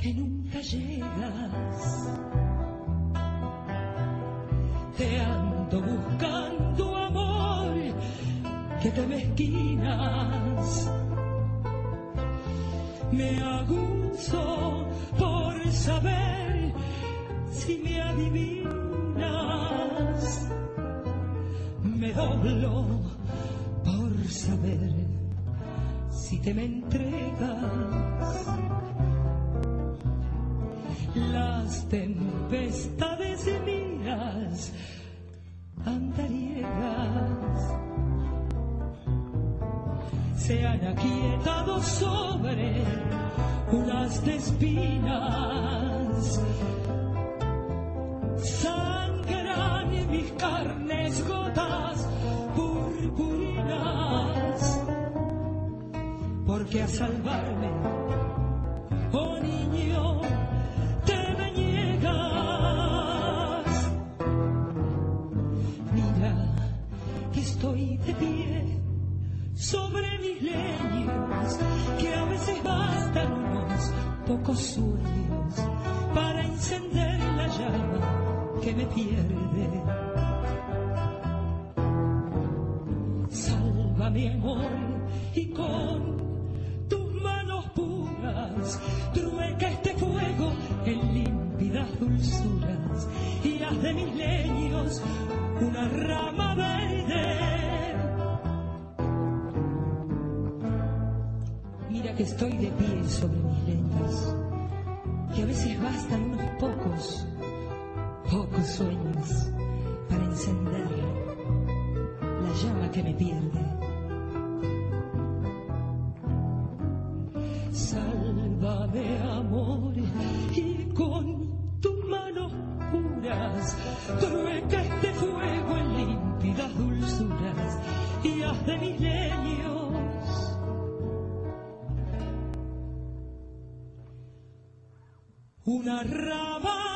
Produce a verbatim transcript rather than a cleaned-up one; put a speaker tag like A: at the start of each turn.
A: que nunca llegas. Te ando buscando, amor, que te mezquinas. Me aguzo por saber si me adivinas. Me doblo por saber si te me entregas. Las tempestades mías andariegas se han aquietado sobre unas de espinas. Sangran en mis carnes gotas purpurinas, porque a salvarme, oh niño, te me niegas. Mira que estoy de pie sobre mis leños, que a veces bastan unos pocos sueños para encender la llama que me pierde. Sálvame, amor, y con tus manos puras trueca este fuego en límpidas dulzuras y haz de mis leños una rama verde. Mira que estoy de pie sobre mis leños, que a veces bastan unos pocos, pocos sueños para encender la llama que me pierde. Sálvame, amor, y con tus manos puras trueca este fuego en límpidas dulzuras y haz de mis leños una rama